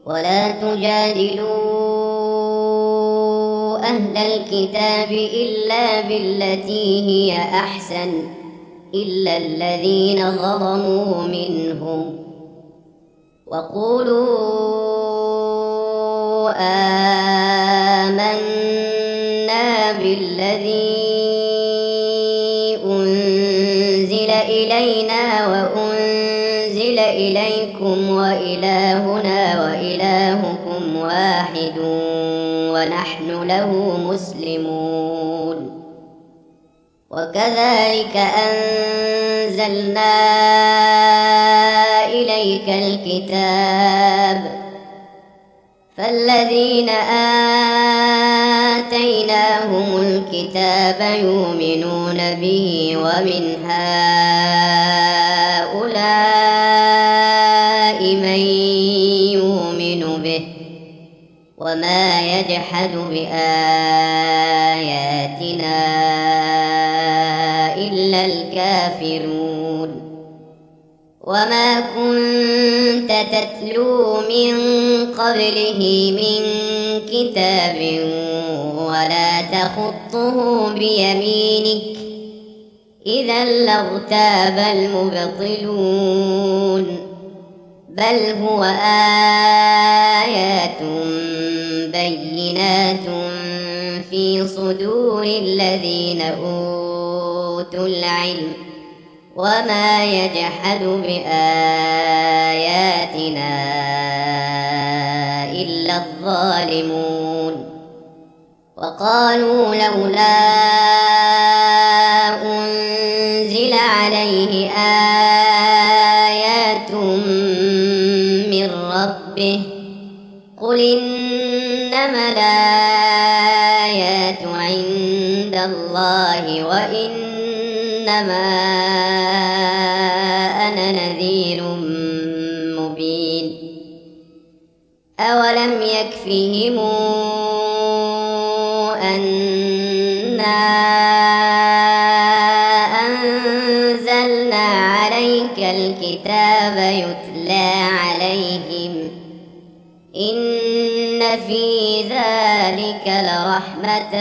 ولا تجادلوا أهل الكتاب إلا بالتي هي أحسن إلا الذين ظلموا منهم، وقولوا آمنا بالذي أنزل إلينا وأنزل إليكم وإلهنا وإلهكم واحد ونحن له مسلمون. وكذلك أنزلنا إليك الكتاب، فالذين آتيناهم الكتاب يؤمنون به، ومن هؤلاء من يؤمن به، وما يجحد بآياتنا إلا الكافرون. وما كنت تتلو من قبله من كتاب ولا تخطه بيمينك، إذا لارتاب المبطلون، بل هو آيات بينات في صدور الذين أوتوا العلم، وما يجحد بآياتنا إلا الظالمون. وقالوا لولا أنزل عليه آيات من ربه، قل إنما الآيات عند الله وإنما أنا نذير مبين. أولم يكفهم أنا أنزلنا عليك الكتاب يتلى عليهم، إن في ذلك لرحمة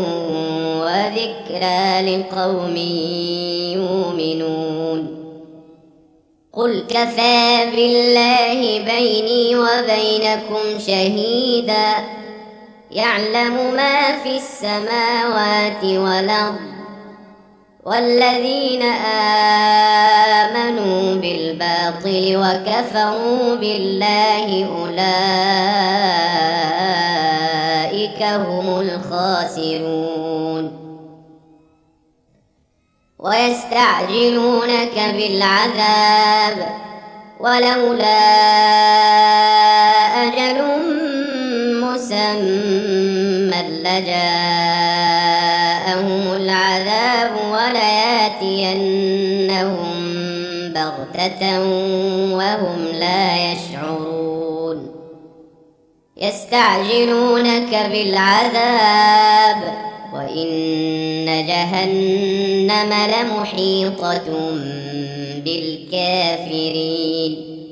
وذكرى لقوم يؤمنون. قل كفى بالله بيني وبينكم شهيدا، يعلم ما في السماوات والأرض، والذين آمنوا بالباطل وكفروا بالله أولئك هم الخاسرون. ويستعجلونك بالعذاب ولولا أجل مسمى لجاءهم العذاب ولياتينهم بغتة وهم لا يشعرون. يستعجلونك بالعذاب وإن جهنم لمحيطة بالكافرين.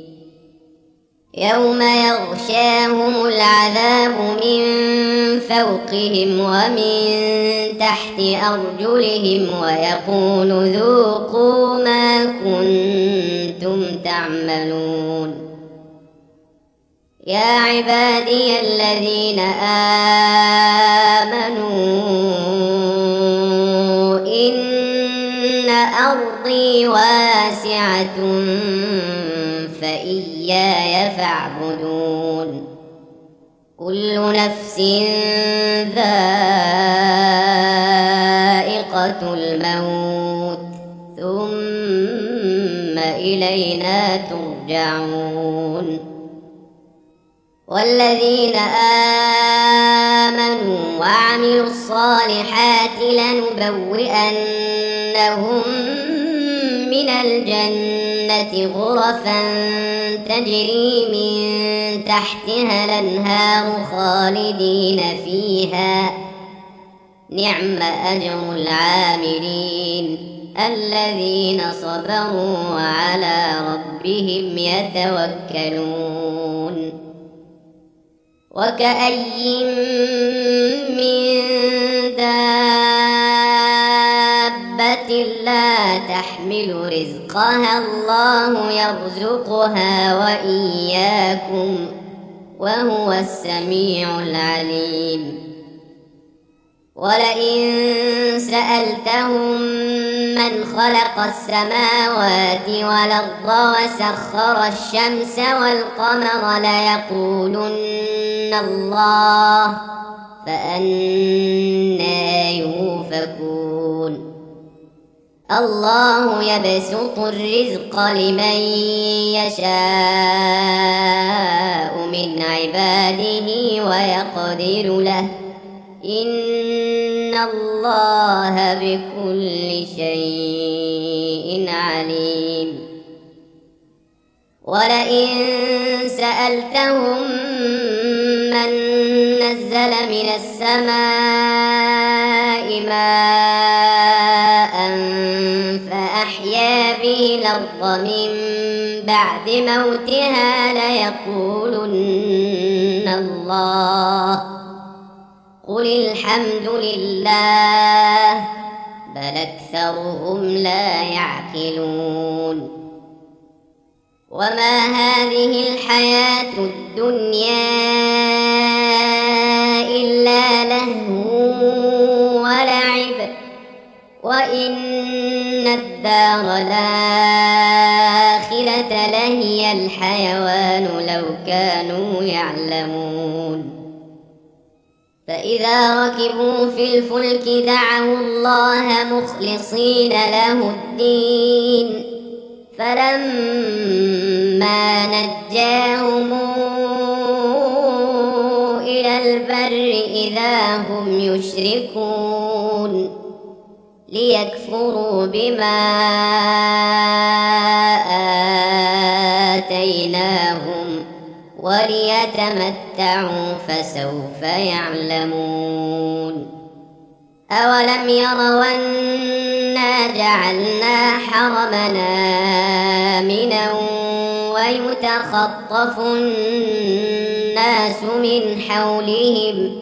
يوم يغشاهم العذاب من فوقهم ومن تحت أرجلهم ويقول ذوقوا ما كنتم تعملون. يا عبادي الذين آمنوا إن أرضي واسعة فإياي فاعبدون. كل نفس ذائقة الموت ثم إلينا ترجعون. والذين آمنوا وعملوا الصالحات لنبوئنهم من الجنة غرفا تجري من تحتها الأنهار خالدين فيها، نعم أجر العاملين الذين صبروا وعلى ربهم يتوكلون. وكأي من دابة لا تحمل رزقها الله يرزقها وإياكم وهو السميع العليم ولئن سألتهم من خلق السماوات والأرض وسخر الشمس والقمر ليقولن الله فأنى يؤفكون الله يبسط الرزق لمن يشاء من عباده ويقدر له إن الله بكل شيء عليم ولئن سألتهم من نزل من السماء ماء فأحيا به الأرض من بعد موتها ليقولن الله قل الحمد لله بل أكثرهم لا يعقلون وما هذه الحياة الدنيا إلا لهو ولعب وإن الدار الآخرة لهي الحيوان لو كانوا يعلمون فإذا ركبوا في الفلك دعوا الله مخلصين له الدين فلما نجاهم إلى البر إذا هم يشركون ليكفروا بما آتيناهم وليتمتعوا فسوف يعلمون أولم يروا أنا جعلنا حرمنا آمنا ويتخطف الناس من حولهم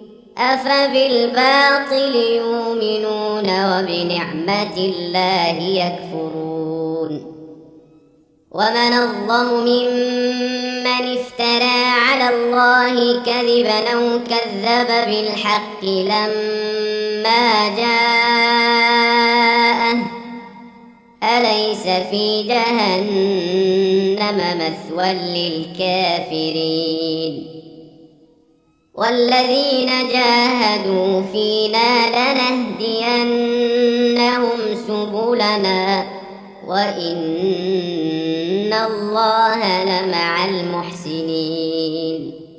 أفبالباطل يؤمنون وبنعمة الله يكفرون ومن أظلم ممن افترى على الله كذبا أو كذب بالحق لما جاءه أليس في جهنم مثوى للكافرين والذين جاهدوا فينا لنهدينهم سبلنا وإن الله لمع المحسنين